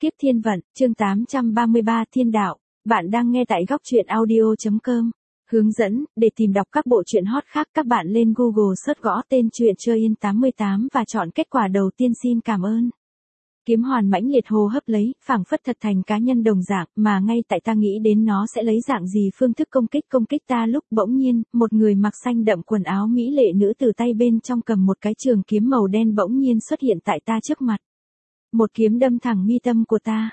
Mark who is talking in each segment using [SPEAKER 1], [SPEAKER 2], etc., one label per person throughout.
[SPEAKER 1] Kiếp Thiên Vận, chương 833 Thiên Đạo. Bạn đang nghe tại góc truyện audio.com. Hướng dẫn, để tìm đọc các bộ truyện hot khác các bạn lên Google search gõ tên truyện Chơi Yên 88 và chọn kết quả đầu tiên. Xin cảm ơn. Kiếm hoàn mãnh liệt hô hấp lấy, phảng phất thật thành cá nhân đồng dạng, mà ngay tại ta nghĩ đến nó sẽ lấy dạng gì phương thức công kích ta lúc bỗng nhiên, một người mặc xanh đậm quần áo mỹ lệ nữ từ tay bên trong cầm một cái trường kiếm màu đen bỗng nhiên xuất hiện tại ta trước mặt. Một kiếm đâm thẳng mi tâm của ta.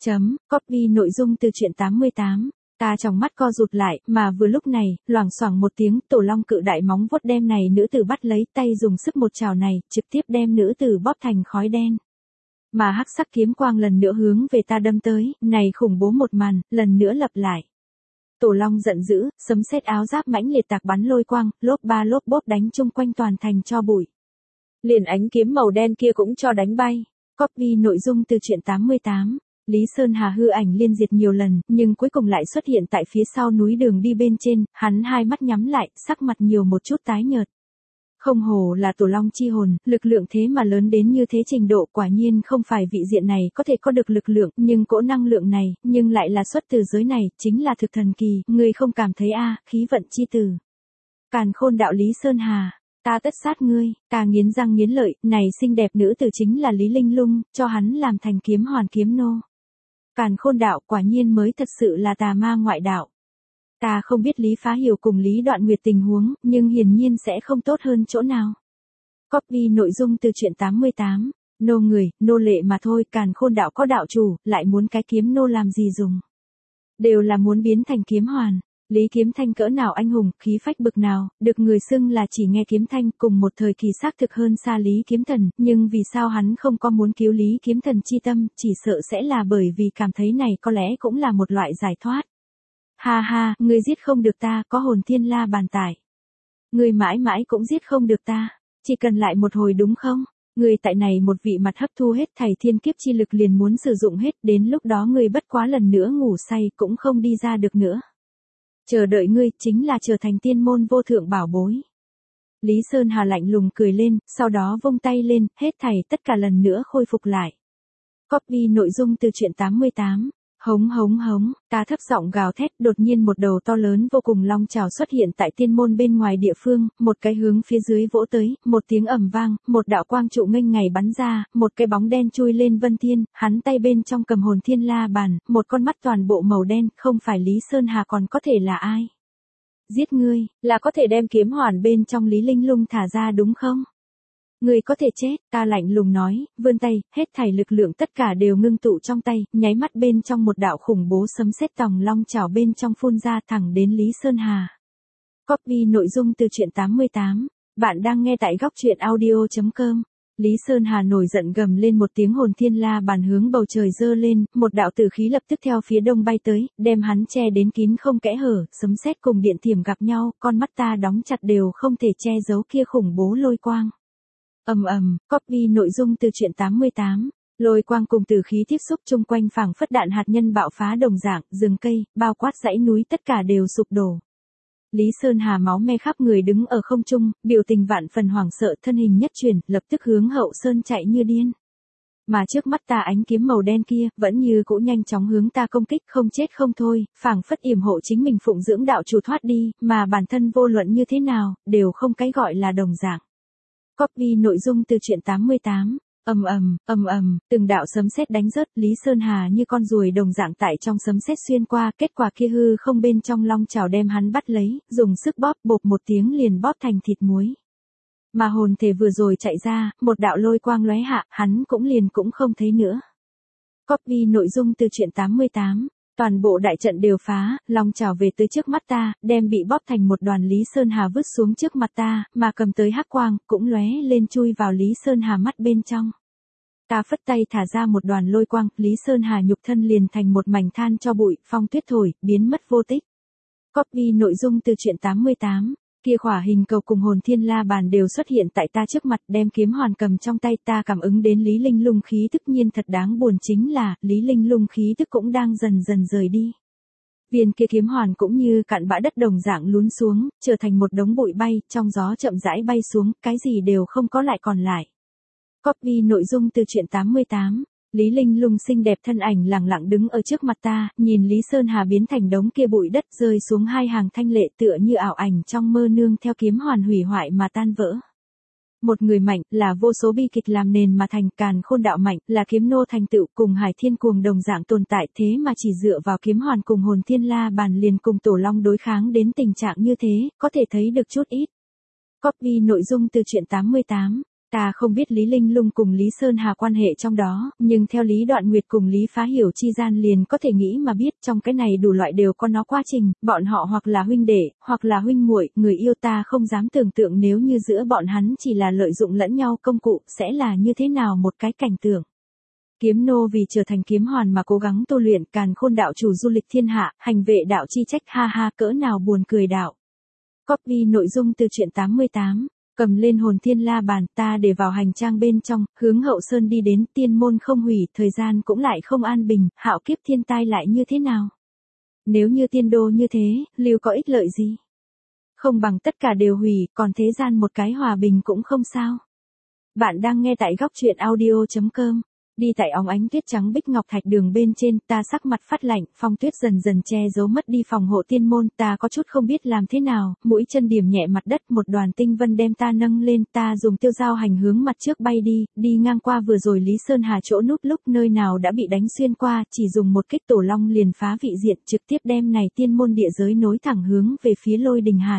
[SPEAKER 1] Copy nội dung từ truyện 88. Ta trong mắt co rụt lại, mà vừa lúc này, loảng xoảng một tiếng, tổ long cự đại móng vuốt đem này nữ tử bắt lấy, tay dùng sức một chảo này, trực tiếp đem nữ tử bóp thành khói đen. Mà hắc sắc kiếm quang lần nữa hướng về ta đâm tới, này khủng bố một màn, lần nữa lặp lại. Tổ long giận dữ, sấm sét áo giáp mãnh liệt tạc bắn lôi quang, lốp ba lốp bốp đánh chung quanh toàn thành cho bụi. Liền ánh kiếm màu đen kia cũng cho đánh bay. Copy nội dung từ truyện 88. Lý Sơn Hà hư ảnh liên diệt nhiều lần, nhưng cuối cùng lại xuất hiện tại phía sau núi đường đi bên trên, hắn hai mắt nhắm lại, sắc mặt nhiều một chút tái nhợt. Không hổ là tổ long chi hồn, lực lượng thế mà lớn đến như thế trình độ, quả nhiên không phải vị diện này có thể có được lực lượng, nhưng cỗ năng lượng này, nhưng lại là xuất từ giới này, chính là thực thần kỳ, người không cảm thấy khí vận chi tử. Càn khôn đạo Lý Sơn Hà. Ta tất sát ngươi, ta nghiến răng nghiến lợi, này xinh đẹp nữ tử chính là Lý Linh Lung, cho hắn làm thành kiếm hoàn kiếm nô. Càn khôn đạo quả nhiên mới thật sự là tà ma ngoại đạo. Ta không biết Lý Phá Hiểu cùng Lý Đoạn Nguyệt tình huống, nhưng hiển nhiên sẽ không tốt hơn chỗ nào. Copy nội dung từ truyện 88. Nô người, nô lệ mà thôi, càn khôn đạo có đạo chủ, lại muốn cái kiếm nô làm gì dùng. Đều là muốn biến thành kiếm hoàn. Lý Kiếm Thanh cỡ nào anh hùng, khí phách bực nào, được người xưng là chỉ nghe kiếm thanh, cùng một thời kỳ xác thực hơn xa Lý Kiếm Thần, nhưng vì sao hắn không có muốn cứu Lý Kiếm Thần chi tâm, chỉ sợ sẽ là bởi vì cảm thấy này có lẽ cũng là một loại giải thoát. Ha ha, ngươi giết không được ta, có hồn thiên la bàn tải. Ngươi mãi mãi cũng giết không được ta, chỉ cần lại một hồi đúng không? Ngươi tại này một vị mặt hấp thu hết thảy thiên kiếp chi lực liền muốn sử dụng hết, đến lúc đó ngươi bất quá lần nữa ngủ say cũng không đi ra được nữa. Chờ đợi ngươi chính là trở thành tiên môn vô thượng bảo bối. Lý Sơn Hà lạnh lùng cười lên, sau đó vung tay lên, hết thảy tất cả lần nữa khôi phục lại. Copy nội dung từ truyện 88. Hống hống hống, ta thấp giọng gào thét, đột nhiên một đầu to lớn vô cùng long trảo xuất hiện tại tiên môn bên ngoài địa phương, một cái hướng phía dưới vỗ tới, một tiếng ầm vang, một đạo quang trụ nghênh ngày bắn ra, một cái bóng đen chui lên vân thiên, hắn tay bên trong cầm hồn thiên la bàn, một con mắt toàn bộ màu đen, không phải Lý Sơn Hà còn có thể là ai? Giết ngươi, là có thể đem kiếm hoàn bên trong Lý Linh Lung thả ra đúng không? Ngươi có thể chết, ta lạnh lùng nói, vươn tay, hết thảy lực lượng tất cả đều ngưng tụ trong tay, nháy mắt bên trong một đạo khủng bố sấm sét tòng long chảo bên trong phun ra thẳng đến Lý Sơn Hà. Copy nội dung từ truyện 88. Bạn đang nghe tại góc truyện audio.com. Lý Sơn Hà nổi giận gầm lên một tiếng, hồn thiên la bàn hướng bầu trời giơ lên, một đạo tử khí lập tức theo phía đông bay tới, đem hắn che đến kín không kẽ hở, sấm sét cùng điện thiểm gặp nhau, con mắt ta đóng chặt đều không thể che giấu kia khủng bố lôi quang. Copy nội dung từ truyện 88. Lôi quang cùng tử khí tiếp xúc chung quanh phảng phất đạn hạt nhân bạo phá đồng dạng, rừng cây, bao quát dãy núi tất cả đều sụp đổ. Lý Sơn Hà máu me khắp người đứng ở không trung, biểu tình vạn phần hoảng sợ, thân hình nhất chuyển, lập tức hướng hậu sơn chạy như điên. Mà trước mắt ta ánh kiếm màu đen kia, vẫn như cũ nhanh chóng hướng ta công kích, không chết không thôi, phảng phất yểm hộ chính mình phụng dưỡng đạo chủ thoát đi, mà bản thân vô luận như thế nào, đều không cái gọi là đồng dạng. Copy nội dung từ truyện 88. Từng đạo sấm sét đánh rớt, Lý Sơn Hà như con ruồi đồng dạng tại trong sấm sét xuyên qua, kết quả kia hư không bên trong long chảo đem hắn bắt lấy, dùng sức bóp, bộp một tiếng liền bóp thành thịt muối. Mà hồn thể vừa rồi chạy ra, một đạo lôi quang lóe hạ, hắn cũng không thấy nữa. Copy nội dung từ truyện 88. Toàn bộ đại trận đều phá, long chảo về tới trước mắt ta, đem bị bóp thành một đoàn Lý Sơn Hà vứt xuống trước mặt ta, mà cầm tới hắc quang, cũng lóe lên chui vào Lý Sơn Hà mắt bên trong. Ta phất tay thả ra một đoàn lôi quang, Lý Sơn Hà nhục thân liền thành một mảnh than cho bụi, phong tuyết thổi, biến mất vô tích. Copy nội dung từ truyện 88. Kia khỏa hình cầu cùng hồn thiên la bàn đều xuất hiện tại ta trước mặt, đem kiếm hoàn cầm trong tay, ta cảm ứng đến Lý Linh Lung khí tức, nhiên thật đáng buồn chính là, Lý Linh Lung khí tức cũng đang dần dần rời đi. Viên kia kiếm hoàn cũng như cặn bã đất đồng dạng lún xuống, trở thành một đống bụi bay, trong gió chậm rãi bay xuống, cái gì đều không có lại còn lại. Copy nội dung từ truyện 88. Lý Linh Lung xinh đẹp thân ảnh lẳng lặng đứng ở trước mặt ta, nhìn Lý Sơn Hà biến thành đống kia bụi đất rơi xuống hai hàng thanh lệ tựa như ảo ảnh trong mơ nương theo kiếm hoàn hủy hoại mà tan vỡ. Một người mạnh, là vô số bi kịch làm nền mà thành, càn khôn đạo mạnh, là kiếm nô thành tựu, cùng Hải Thiên cuồng đồng dạng tồn tại, thế mà chỉ dựa vào kiếm hoàn cùng hồn thiên la bàn liền cùng Tổ Long đối kháng đến tình trạng như thế, có thể thấy được chút ít. Copy nội dung từ truyện 88. Ta không biết Lý Linh Lung cùng Lý Sơn Hà quan hệ trong đó, nhưng theo Lý Đoạn Nguyệt cùng Lý Phá Hiểu chi gian liền có thể nghĩ mà biết, trong cái này đủ loại đều có nó quá trình, bọn họ hoặc là huynh đệ, hoặc là huynh muội, người yêu. Ta không dám tưởng tượng nếu như giữa bọn hắn chỉ là lợi dụng lẫn nhau công cụ, sẽ là như thế nào một cái cảnh tượng. Kiếm nô vì trở thành kiếm hoàn mà cố gắng tu luyện, càn khôn đạo chủ du lịch thiên hạ, hành vệ đạo chi trách, ha ha, cỡ nào buồn cười đạo. Copy nội dung từ truyện 88. Cầm lên hồn thiên la bàn, ta để vào hành trang bên trong, hướng hậu sơn đi đến, tiên môn không hủy, thời gian cũng lại không an bình, hạo kiếp thiên tai lại như thế nào? Nếu như tiên đô như thế, lưu có ích lợi gì? Không bằng tất cả đều hủy, còn thế gian một cái hòa bình cũng không sao. Bạn đang nghe tại góc truyện audio.com. Đi tại óng ánh tuyết trắng bích ngọc thạch đường bên trên, ta sắc mặt phát lạnh, phong tuyết dần dần che giấu mất đi phòng hộ tiên môn, ta có chút không biết làm thế nào, mũi chân điểm nhẹ mặt đất, một đoàn tinh vân đem ta nâng lên, ta dùng tiêu dao hành hướng mặt trước bay đi ngang qua vừa rồi Lý Sơn Hà chỗ núp lúc nơi nào đã bị đánh xuyên qua, chỉ dùng một kích Tổ Long liền phá vị diện, trực tiếp đem này tiên môn địa giới nối thẳng hướng về phía Lôi Đình Hải.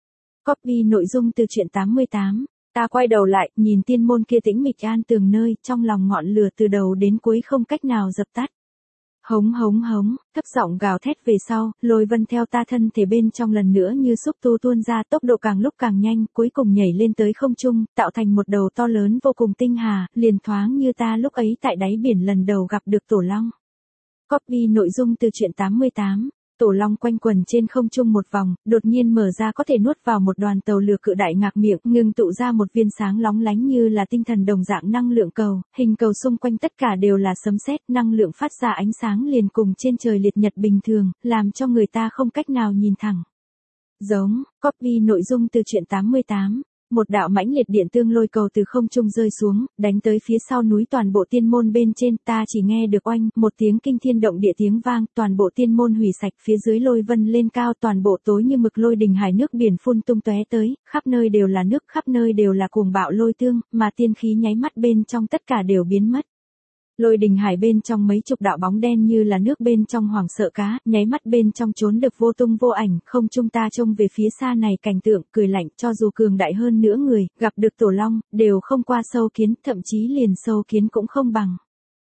[SPEAKER 1] Copy nội dung từ truyện 88. Ta quay đầu lại, nhìn tiên môn kia tĩnh mịch an tường nơi, trong lòng ngọn lửa từ đầu đến cuối không cách nào dập tắt. Hống hống hống, thấp giọng gào thét về sau, lôi vân theo ta thân thể bên trong lần nữa như xúc tu tuôn ra, tốc độ càng lúc càng nhanh, cuối cùng nhảy lên tới không trung, tạo thành một đầu to lớn vô cùng tinh hà, liền thoáng như ta lúc ấy tại đáy biển lần đầu gặp được Tổ Long. Copy nội dung từ truyện 88. Tổ Long quanh quần trên không trung một vòng, đột nhiên mở ra có thể nuốt vào một đoàn tàu lửa cự đại ngạc miệng, ngưng tụ ra một viên sáng lóng lánh như là tinh thần đồng dạng năng lượng cầu, hình cầu xung quanh tất cả đều là sấm sét, năng lượng phát ra ánh sáng liền cùng trên trời liệt nhật bình thường, làm cho người ta không cách nào nhìn thẳng. Giống, copy nội dung từ truyện 88. Một đạo mãnh liệt điện tương lôi cầu từ không trung rơi xuống, đánh tới phía sau núi toàn bộ tiên môn bên trên, ta chỉ nghe được oanh, một tiếng kinh thiên động địa tiếng vang, toàn bộ tiên môn hủy sạch, phía dưới lôi vân lên cao, toàn bộ tối như mực Lôi Đình Hải nước biển phun tung tóe tới, khắp nơi đều là nước, khắp nơi đều là cuồng bạo lôi tương, mà tiên khí nháy mắt bên trong tất cả đều biến mất. Lôi Đình Hải bên trong mấy chục đạo bóng đen như là nước bên trong hoảng sợ cá, nháy mắt bên trong trốn được vô tung vô ảnh, không trung ta trông về phía xa này cảnh tượng, cười lạnh, cho dù cường đại hơn nữa người, gặp được Tổ Long, đều không qua sâu kiến, thậm chí liền sâu kiến cũng không bằng.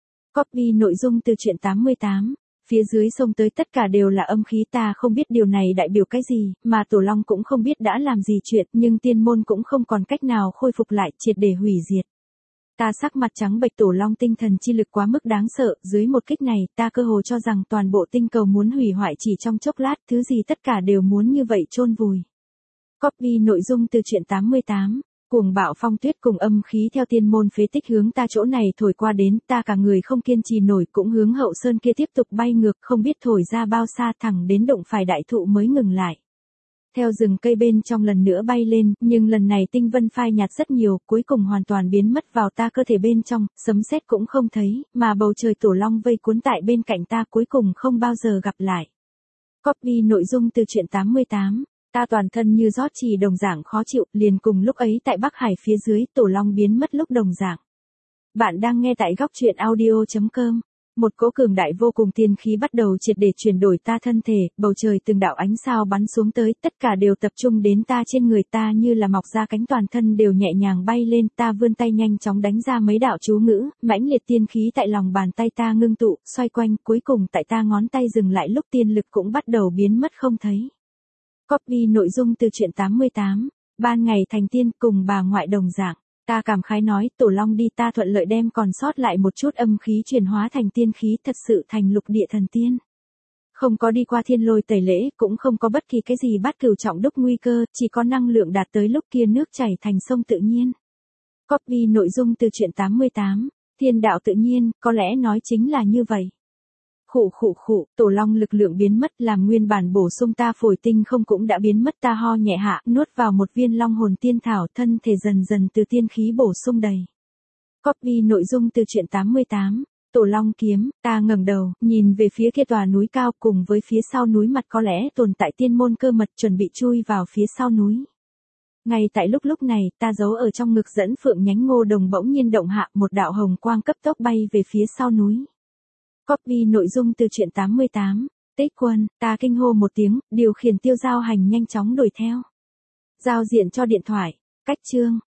[SPEAKER 1] Copy nội dung từ truyện 88. Phía dưới sông tới tất cả đều là âm khí, ta không biết điều này đại biểu cái gì, mà Tổ Long cũng không biết đã làm gì chuyện, nhưng tiên môn cũng không còn cách nào khôi phục lại, triệt để hủy diệt. Ta sắc mặt trắng bệch, Tổ Long tinh thần chi lực quá mức đáng sợ, dưới một kích này, ta cơ hồ cho rằng toàn bộ tinh cầu muốn hủy hoại chỉ trong chốc lát, thứ gì tất cả đều muốn như vậy chôn vùi. Copy nội dung từ truyện 88. Cuồng bạo phong tuyết cùng âm khí theo tiên môn phế tích hướng ta chỗ này thổi qua đến, ta cả người không kiên trì nổi, cũng hướng hậu sơn kia tiếp tục bay ngược, không biết thổi ra bao xa, thẳng đến đụng phải đại thụ mới ngừng lại. Theo rừng cây bên trong lần nữa bay lên, nhưng lần này tinh vân phai nhạt rất nhiều, cuối cùng hoàn toàn biến mất vào ta cơ thể bên trong, sấm sét cũng không thấy, mà bầu trời Tổ Long vây cuốn tại bên cạnh ta cuối cùng không bao giờ gặp lại. Copy nội dung từ truyện 88. Ta toàn thân như rót trì đồng dạng khó chịu, liền cùng lúc ấy tại Bắc Hải phía dưới, Tổ Long biến mất lúc đồng dạng. Bạn đang nghe tại góc truyện audio.com. Một cỗ cường đại vô cùng tiên khí bắt đầu triệt để chuyển đổi ta thân thể, bầu trời từng đạo ánh sao bắn xuống tới, tất cả đều tập trung đến ta trên người, ta như là mọc ra cánh, toàn thân đều nhẹ nhàng bay lên, ta vươn tay nhanh chóng đánh ra mấy đạo chú ngữ, mãnh liệt tiên khí tại lòng bàn tay ta ngưng tụ, xoay quanh, cuối cùng tại ta ngón tay dừng lại lúc tiên lực cũng bắt đầu biến mất không thấy. Copy nội dung từ truyện 88. Ban ngày thành tiên cùng bà ngoại đồng dạng. Ta cảm khái nói, Tổ Long đi, ta thuận lợi đem còn sót lại một chút âm khí chuyển hóa thành tiên khí, thật sự thành lục địa thần tiên. Không có đi qua thiên lôi tẩy lễ, cũng không có bất kỳ cái gì bát cửu trọng đúc nguy cơ, chỉ có năng lượng đạt tới lúc kia nước chảy thành sông tự nhiên. Copy nội dung từ truyện 88. Thiên đạo tự nhiên, có lẽ nói chính là như vậy. Khụ, Tổ Long lực lượng biến mất, làm nguyên bản bổ sung ta phổi tinh không cũng đã biến mất, ta ho nhẹ hạ, nuốt vào một viên long hồn tiên thảo, thân thể dần dần từ tiên khí bổ sung đầy. Copy nội dung từ truyện 88. Tổ Long kiếm, ta ngẩng đầu, nhìn về phía kia tòa núi cao cùng với phía sau núi mặt có lẽ tồn tại tiên môn cơ mật chuẩn bị chui vào phía sau núi. Ngay tại lúc này, ta giấu ở trong ngực dẫn phượng nhánh ngô đồng bỗng nhiên động hạ, một đạo hồng quang cấp tốc bay về phía sau núi. Copy nội dung từ truyện 88. Tích Quân, ta kinh hô một tiếng, điều khiển tiêu giao hành nhanh chóng đuổi theo. Giao diện cho điện thoại. Cách chương.